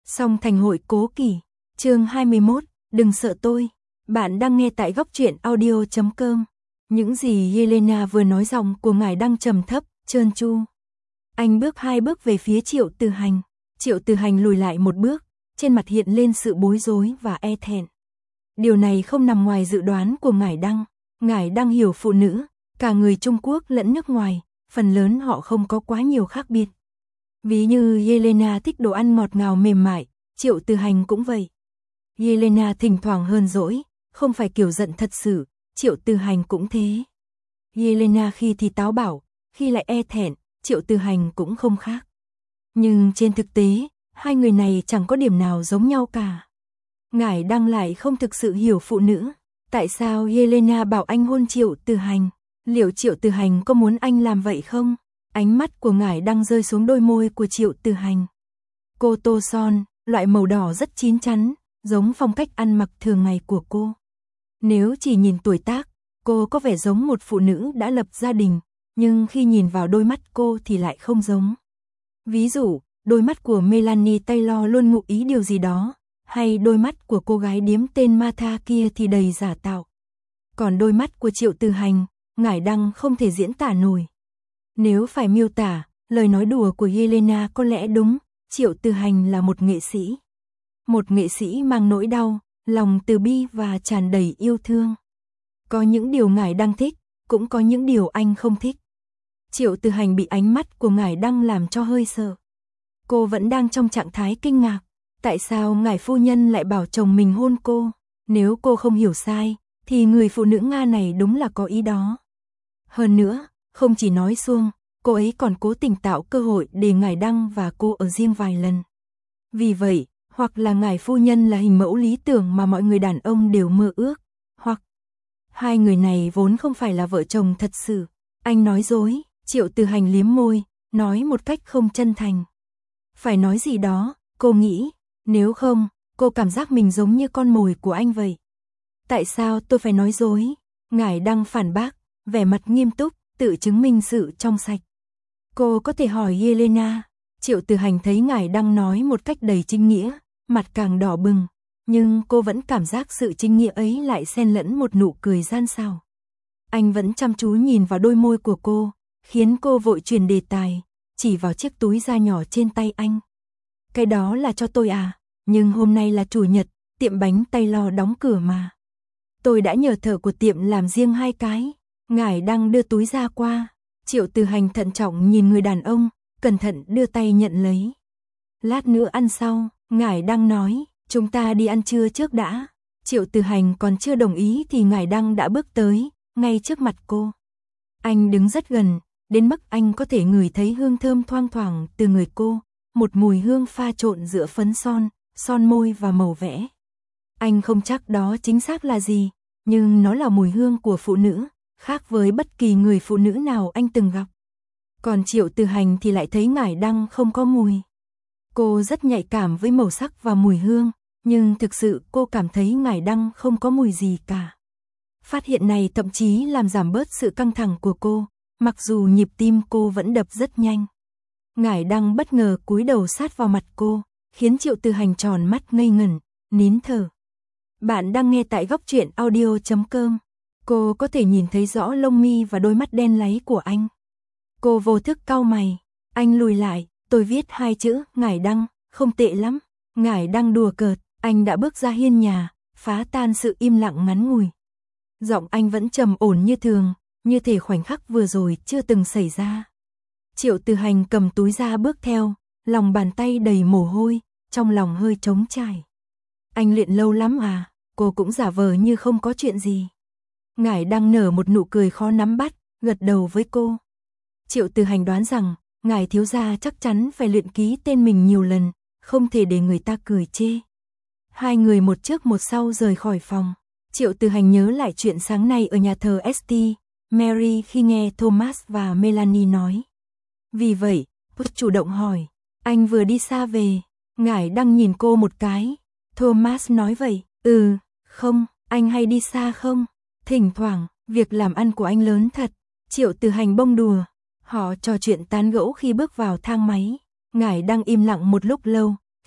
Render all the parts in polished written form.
Song thành hội cố kỷ, chương 21, đừng sợ tôi. Bạn đang nghe tại góc truyện audio.com. Những gì Yelena vừa nói giọng của ngài đang trầm thấp, trơn tru. Anh bước 2 bước về phía Triệu Từ Hành. Triệu Từ Hành lùi lại một bước, trên mặt hiện lên sự bối rối và e thẹn. Điều này không nằm ngoài dự đoán của ngài Đăng. Ngài Đăng hiểu phụ nữ, cả người Trung Quốc lẫn nước ngoài, phần lớn họ không có quá nhiều khác biệt. Ví như Yelena thích đồ ăn ngọt ngào mềm mại, Triệu Từ Hành cũng vậy. Yelena thỉnh thoảng hờn dỗi, không phải kiểu giận thật sự, Triệu Từ Hành cũng thế. Yelena khi thì táo bạo, khi lại e thẹn, Triệu Từ Hành cũng không khác. Nhưng trên thực tế, hai người này chẳng có điểm nào giống nhau cả. Ngài Đăng lại không thực sự hiểu phụ nữ. Tại sao Yelena bảo anh hôn Triệu Từ Hành? Liệu Triệu Từ Hành có muốn anh làm vậy không? Ánh mắt của ngài Đăng rơi xuống đôi môi của Triệu Từ Hành. Cô tô son, loại màu đỏ rất chín chắn, giống phong cách ăn mặc thường ngày của cô. Nếu chỉ nhìn tuổi tác, cô có vẻ giống một phụ nữ đã lập gia đình, nhưng khi nhìn vào đôi mắt cô thì lại không giống. Ví dụ, đôi mắt của Melanie Taylor luôn ngụ ý điều gì đó, hay đôi mắt của cô gái điếm tên Martha kia thì đầy giả tạo. Còn đôi mắt của Triệu Từ Hành, ngài Đăng không thể diễn tả nổi. Nếu phải miêu tả, lời nói đùa của Yelena có lẽ đúng, Triệu Từ Hành là một nghệ sĩ. Một nghệ sĩ mang nỗi đau, lòng từ bi và tràn đầy yêu thương. Có những điều ngài Đăng thích, cũng có những điều anh không thích. Triệu Từ Hành bị ánh mắt của ngài Đăng làm cho hơi sợ. Cô vẫn đang trong trạng thái kinh ngạc. Tại sao ngài phu nhân lại bảo chồng mình hôn cô? Nếu cô không hiểu sai, thì người phụ nữ Nga này đúng là có ý đó. Hơn nữa, không chỉ nói suông, cô ấy còn cố tình tạo cơ hội để ngài Đăng và cô ở riêng vài lần. Vì vậy, hoặc là ngài phu nhân là hình mẫu lý tưởng mà mọi người đàn ông đều mơ ước, hoặc hai người này vốn không phải là vợ chồng thật sự. Anh nói dối, Triệu Từ Hành liếm môi, nói một cách không chân thành. Phải nói gì đó, cô nghĩ, nếu không, cô cảm giác mình giống như con mồi của anh vậy. Tại sao tôi phải nói dối? Ngài Đăng phản bác, vẻ mặt nghiêm túc, tự chứng minh sự trong sạch. Cô có thể hỏi Yelena. Triệu Từ Hành thấy ngài Đăng nói một cách đầy chính nghĩa, mặt càng đỏ bừng, nhưng cô vẫn cảm giác sự chính nghĩa ấy lại xen lẫn một nụ cười gian xảo. Anh vẫn chăm chú nhìn vào đôi môi của cô, khiến cô vội chuyển đề tài, chỉ vào chiếc túi da nhỏ trên tay anh. Cái đó là cho tôi à, nhưng hôm nay là chủ nhật, tiệm bánh Taylor đóng cửa mà. Tôi đã nhờ thợ của tiệm làm riêng 2 cái. Ngài Đăng đưa túi ra qua. Triệu Từ Hành thận trọng nhìn người đàn ông, cẩn thận đưa tay nhận lấy. Lát nữa ăn sau, ngài Đăng nói, chúng ta đi ăn trưa trước đã. Triệu Từ Hành còn chưa đồng ý thì ngài Đăng đã bước tới, ngay trước mặt cô. Anh đứng rất gần, đến mức anh có thể ngửi thấy hương thơm thoang thoảng từ người cô, một mùi hương pha trộn giữa phấn son, son môi và màu vẽ. Anh không chắc đó chính xác là gì, nhưng nó là mùi hương của phụ nữ, khác với bất kỳ người phụ nữ nào anh từng gặp. Còn Triệu Từ Hành thì lại thấy ngài Đăng không có mùi. Cô rất nhạy cảm với màu sắc và mùi hương, nhưng thực sự cô cảm thấy ngài Đăng không có mùi gì cả. Phát hiện này thậm chí làm giảm bớt sự căng thẳng của cô, mặc dù nhịp tim cô vẫn đập rất nhanh. Ngài Đăng bất ngờ cúi đầu sát vào mặt cô, khiến Triệu Từ Hành tròn mắt ngây ngẩn, nín thở. Bạn đang nghe tại góc truyện audio.com. Cô có thể nhìn thấy rõ lông mi và đôi mắt đen láy của anh. Cô vô thức cau mày. Anh lùi lại, tôi viết 2 chữ, ngài Đăng, không tệ lắm. Ngài Đăng đùa cợt, anh đã bước ra hiên nhà, phá tan sự im lặng ngắn ngủi. Giọng anh vẫn trầm ổn như thường, như thể khoảnh khắc vừa rồi chưa từng xảy ra. Triệu Từ Hành cầm túi ra bước theo, lòng bàn tay đầy mồ hôi, trong lòng hơi trống trải. Anh luyện lâu lắm à? Cô cũng giả vờ như không có chuyện gì. Ngài Đăng nở một nụ cười khó nắm bắt, gật đầu với cô. Triệu Từ Hành đoán rằng, ngài thiếu gia chắc chắn phải luyện ký tên mình nhiều lần, không thể để người ta cười chê. Hai người một trước một sau rời khỏi phòng. Triệu Từ Hành nhớ lại chuyện sáng nay ở nhà thờ St. Mary khi nghe Thomas và Melanie nói. Vì vậy, cô chủ động hỏi, anh vừa đi xa về. Ngài Đăng nhìn cô một cái. Thomas nói vậy, không, anh hay đi xa không? Thỉnh thoảng, việc làm ăn của anh lớn thật. Triệu Từ Hành bông đùa. Họ trò chuyện tán gẫu khi bước vào thang máy. Ngài Đăng im lặng một lúc lâu,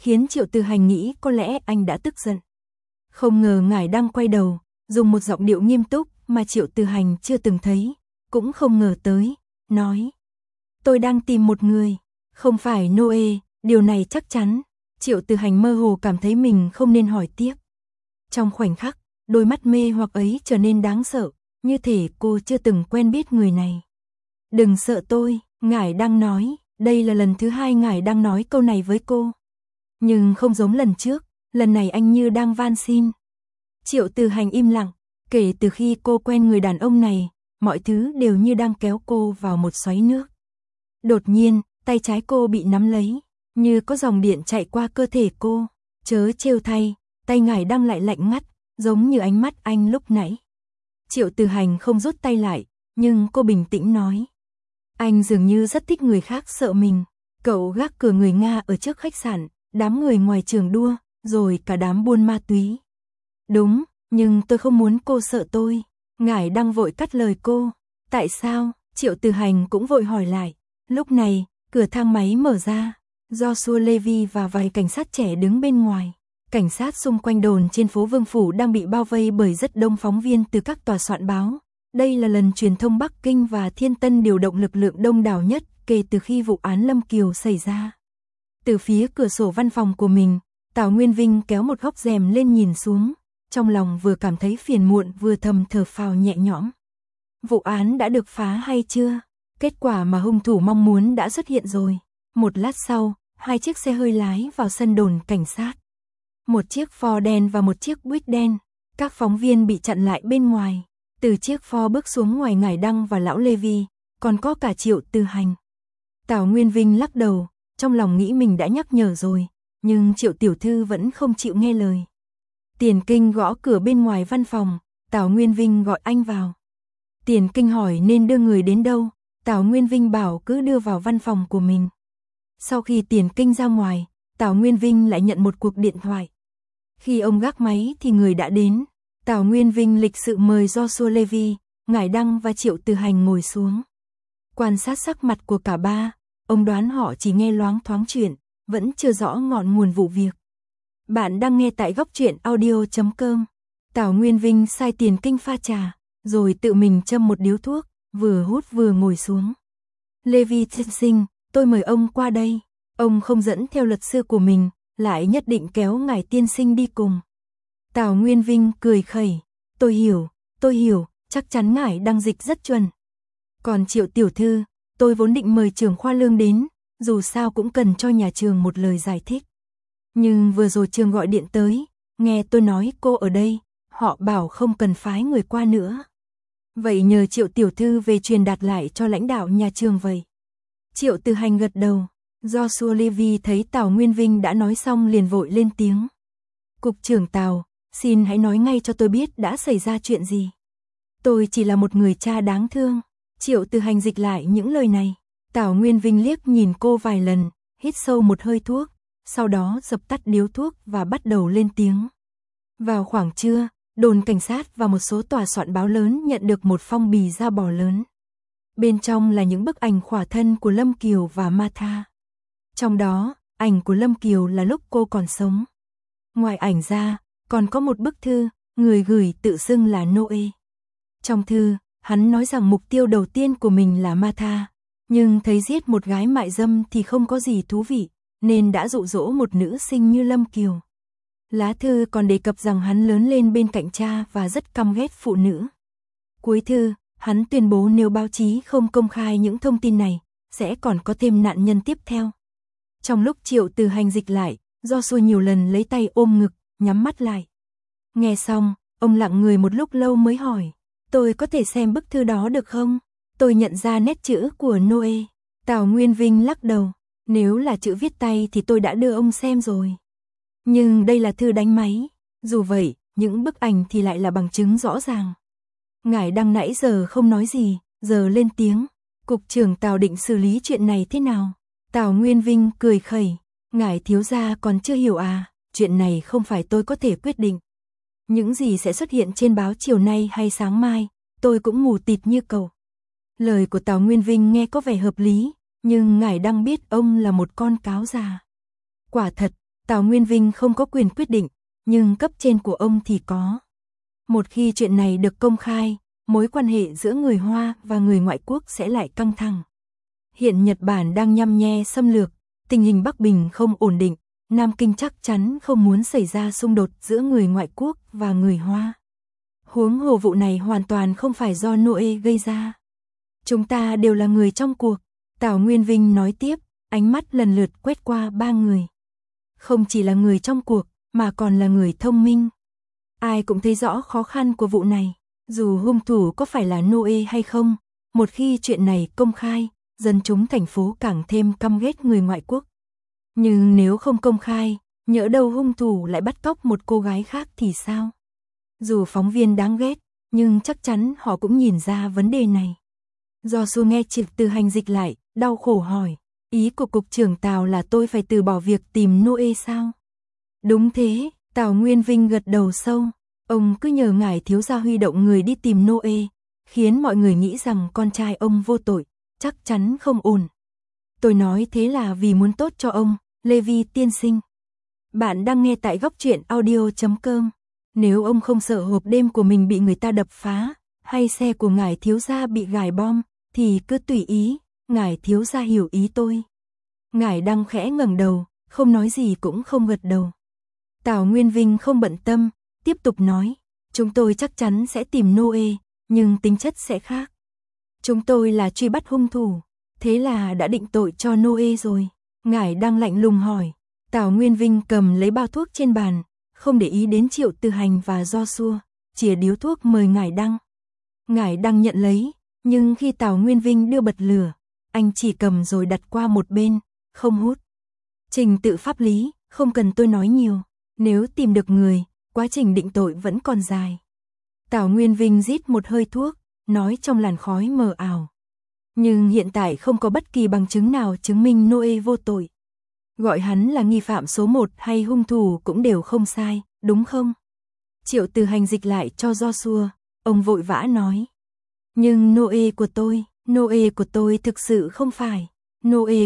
khiến Triệu Từ Hành nghĩ có lẽ anh đã tức giận. Không ngờ ngài đang quay đầu, dùng một giọng điệu nghiêm túc mà Triệu Từ Hành chưa từng thấy, cũng không ngờ tới, nói. Tôi đang tìm một người, không phải Noe, điều này chắc chắn. Triệu Từ Hành mơ hồ cảm thấy mình không nên hỏi tiếp. Trong khoảnh khắc, đôi mắt mê hoặc ấy trở nên đáng sợ, như thể cô chưa từng quen biết người này. Đừng sợ tôi, ngài đang nói, đây là lần thứ 2 ngài đang nói câu này với cô. Nhưng không giống lần trước, lần này anh như đang van xin. Triệu Từ Hành im lặng, kể từ khi cô quen người đàn ông này, mọi thứ đều như đang kéo cô vào một xoáy nước. Đột nhiên, tay trái cô bị nắm lấy, như có dòng điện chạy qua cơ thể cô. Chớ trêu thay, tay ngài đang lại lạnh ngắt, giống như ánh mắt anh lúc nãy. Triệu Từ Hành không rút tay lại, nhưng cô bình tĩnh nói. Anh dường như rất thích người khác sợ mình. Cậu gác cửa người Nga ở trước khách sạn, đám người ngoài trường đua, rồi cả đám buôn ma túy. Đúng, nhưng tôi không muốn cô sợ tôi. Ngài đang vội cắt lời cô. Tại sao? Triệu Từ Hành cũng vội hỏi lại. Lúc này, cửa thang máy mở ra. Joshua Levy và vài cảnh sát trẻ đứng bên ngoài. Cảnh sát xung quanh đồn trên phố Vương Phủ đang bị bao vây bởi rất đông phóng viên từ các tòa soạn báo. Đây là lần truyền thông Bắc Kinh và Thiên Tân điều động lực lượng đông đảo nhất kể từ khi vụ án Lâm Kiều xảy ra. Từ phía cửa sổ văn phòng của mình, Tào Nguyên Vinh kéo một góc rèm lên nhìn xuống, trong lòng vừa cảm thấy phiền muộn vừa thầm thở phào nhẹ nhõm. Vụ án đã được phá hay chưa? Kết quả mà hung thủ mong muốn đã xuất hiện rồi. Một lát sau, 2 chiếc xe hơi lái vào sân đồn cảnh sát. Một chiếc Ford đen và một chiếc Buick đen. Các phóng viên bị chặn lại bên ngoài. Từ chiếc Ford bước xuống ngoài ngải Đăng và lão Levy, còn có cả Triệu Từ Hành. Tào Nguyên Vinh lắc đầu, trong lòng nghĩ mình đã nhắc nhở rồi, nhưng Triệu tiểu thư vẫn không chịu nghe lời. Tiền Kinh gõ cửa bên ngoài văn phòng, Tào Nguyên Vinh gọi anh vào. Tiền Kinh hỏi nên đưa người đến đâu, Tào Nguyên Vinh bảo cứ đưa vào văn phòng của mình. Sau khi Tiền Kinh ra ngoài, Tào Nguyên Vinh lại nhận một cuộc điện thoại. Khi ông gác máy thì người đã đến. Tào Nguyên Vinh lịch sự mời Joshua Levy, ngải Đăng và Triệu Từ Hành ngồi xuống. Quan sát sắc mặt của cả ba, ông đoán họ chỉ nghe loáng thoáng chuyện, vẫn chưa rõ ngọn nguồn vụ việc. Bạn đang nghe tại góc truyện audio.com. Tào Nguyên Vinh sai Tiền Kinh pha trà, rồi tự mình châm một điếu thuốc, vừa hút vừa ngồi xuống. Levy tiên sinh, tôi mời ông qua đây. Ông không dẫn theo luật sư của mình, lại nhất định kéo ngài tiên sinh đi cùng. Tào Nguyên Vinh cười khẩy. Tôi hiểu, chắc chắn ngài Đăng dịch rất chuẩn. Còn Triệu tiểu thư, tôi vốn định mời trưởng khoa Lương đến, dù sao cũng cần cho nhà trường một lời giải thích. Nhưng vừa rồi trường gọi điện tới, nghe tôi nói cô ở đây, họ bảo không cần phái người qua nữa. Vậy nhờ Triệu tiểu thư về truyền đạt lại cho lãnh đạo nhà trường vậy. Triệu Từ Hành gật đầu. Joshua Levy thấy Tào Nguyên Vinh đã nói xong liền vội lên tiếng. Cục trưởng Tào, xin hãy nói ngay cho tôi biết đã xảy ra chuyện gì. Tôi chỉ là một người cha đáng thương. Triệu Từ Hành dịch lại những lời này. Tào Nguyên Vinh liếc nhìn cô vài lần, hít sâu một hơi thuốc, sau đó dập tắt điếu thuốc và bắt đầu lên tiếng. Vào khoảng trưa, đồn cảnh sát và một số tòa soạn báo lớn nhận được một phong bì da bò lớn. Bên trong là những bức ảnh khỏa thân của Lâm Kiều và Martha. Trong đó, ảnh của Lâm Kiều là lúc cô còn sống. Ngoài ảnh ra, còn có một bức thư, người gửi tự xưng là Noe. Trong thư, hắn nói rằng mục tiêu đầu tiên của mình là Martha, nhưng thấy giết một gái mại dâm thì không có gì thú vị, nên đã dụ dỗ một nữ sinh như Lâm Kiều. Lá thư còn đề cập rằng hắn lớn lên bên cạnh cha và rất căm ghét phụ nữ. Cuối thư, hắn tuyên bố nếu báo chí không công khai những thông tin này, sẽ còn có thêm nạn nhân tiếp theo. Trong lúc Triệu Từ Hành dịch lại, Joshua nhiều lần lấy tay ôm ngực, nhắm mắt lại. Nghe xong, ông lặng người một lúc lâu mới hỏi, tôi có thể xem bức thư đó được không? Tôi nhận ra nét chữ của Noe. Tào Nguyên Vinh lắc đầu, nếu là chữ viết tay thì tôi đã đưa ông xem rồi. Nhưng đây là thư đánh máy, dù vậy, những bức ảnh thì lại là bằng chứng rõ ràng. Ngài Đăng nãy giờ không nói gì, giờ lên tiếng. Cục trưởng Tào định xử lý chuyện này thế nào? Tào Nguyên Vinh cười khẩy, ngài thiếu gia còn chưa hiểu à, chuyện này không phải tôi có thể quyết định. Những gì sẽ xuất hiện trên báo chiều nay hay sáng mai, tôi cũng mù tịt như cậu. Lời của Tào Nguyên Vinh nghe có vẻ hợp lý, nhưng ngài Đăng biết ông là một con cáo già. Quả thật, Tào Nguyên Vinh không có quyền quyết định, nhưng cấp trên của ông thì có. Một khi chuyện này được công khai, mối quan hệ giữa người Hoa và người ngoại quốc sẽ lại căng thẳng. Hiện Nhật Bản đang nhăm nhe xâm lược, tình hình Bắc Bình không ổn định, Nam Kinh chắc chắn không muốn xảy ra xung đột giữa người ngoại quốc và người Hoa. Huống hồ vụ này hoàn toàn không phải do Noe gây ra. Chúng ta đều là người trong cuộc, Tào Nguyên Vinh nói tiếp, ánh mắt lần lượt quét qua ba người. Không chỉ là người trong cuộc, mà còn là người thông minh. Ai cũng thấy rõ khó khăn của vụ này, dù hung thủ có phải là Noe hay không, một khi chuyện này công khai, dân chúng thành phố càng thêm căm ghét người ngoại quốc. Nhưng nếu không công khai, nhỡ đâu hung thủ lại bắt cóc một cô gái khác thì sao? Dù phóng viên đáng ghét, nhưng chắc chắn họ cũng nhìn ra vấn đề này. Do Su nghe Triệu Từ Hành dịch lại, đau khổ hỏi, ý của cục trưởng Tào là tôi phải từ bỏ việc tìm Noe sao? Đúng thế, Tào Nguyên Vinh gật đầu sâu, ông cứ nhờ ngài thiếu gia huy động người đi tìm Noe, khiến mọi người nghĩ rằng con trai ông vô tội, chắc chắn không ổn. Tôi nói thế là vì muốn tốt cho ông, Levi tiên sinh. Bạn đang nghe tại góc truyện audio.com. Nếu ông không sợ hộp đêm của mình bị người ta đập phá, hay xe của ngài thiếu gia bị gài bom, thì cứ tùy ý, ngài thiếu gia hiểu ý tôi. Ngài đang khẽ ngẩng đầu, không nói gì cũng không gật đầu. Tào Nguyên Vinh không bận tâm, tiếp tục nói, chúng tôi chắc chắn sẽ tìm Noe, nhưng tính chất sẽ khác. Chúng tôi là truy bắt hung thủ, thế là đã định tội cho Noe rồi. Ngài đang lạnh lùng hỏi. Tào Nguyên Vinh cầm lấy bao thuốc trên bàn, không để ý đến Triệu Từ Hành và Joshua, chìa điếu thuốc mời ngài Đăng. Ngài Đăng nhận lấy, nhưng khi Tào Nguyên Vinh đưa bật lửa, anh chỉ cầm rồi đặt qua một bên, không hút. Trình tự pháp lý, không cần tôi nói nhiều, nếu tìm được người, quá trình định tội vẫn còn dài. Tào Nguyên Vinh rít một hơi thuốc, nói trong làn khói mờ ảo. Nhưng hiện tại không có bất kỳ bằng chứng nào chứng minh Noe vô tội. Gọi hắn là nghi phạm số 1 hay hung thủ cũng đều không sai, đúng không? Triệu Từ Hành dịch lại cho Joshua, ông vội vã nói. Nhưng Noe của tôi thực sự không phải. Noe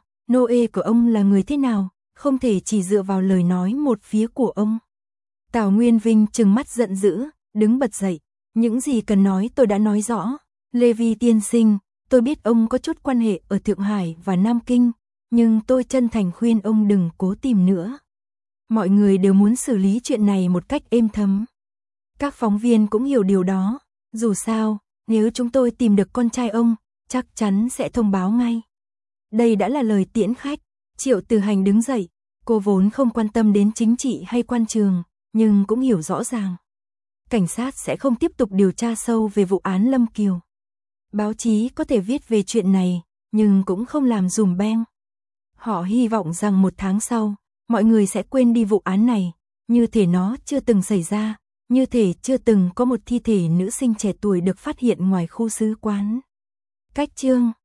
của ông là người thế nào, không thể chỉ dựa vào lời nói một phía của ông. Tào Nguyên Vinh trừng mắt giận dữ, đứng bật dậy, những gì cần nói tôi đã nói rõ. Levi tiên sinh, tôi biết ông có chút quan hệ ở Thượng Hải và Nam Kinh, nhưng tôi chân thành khuyên ông đừng cố tìm nữa. Mọi người đều muốn xử lý chuyện này một cách êm thấm. Các phóng viên cũng hiểu điều đó, dù sao, nếu chúng tôi tìm được con trai ông, chắc chắn sẽ thông báo ngay. Đây đã là lời tiễn khách. Triệu Từ Hành đứng dậy, cô vốn không quan tâm đến chính trị hay quan trường, nhưng cũng hiểu rõ ràng. Cảnh sát sẽ không tiếp tục điều tra sâu về vụ án Lâm Kiều. Báo chí có thể viết về chuyện này, nhưng cũng không làm dùm beng. Họ hy vọng rằng 1 tháng sau, mọi người sẽ quên đi vụ án này, như thể nó chưa từng xảy ra, như thể chưa từng có một thi thể nữ sinh trẻ tuổi được phát hiện ngoài khu sứ quán. Cách chương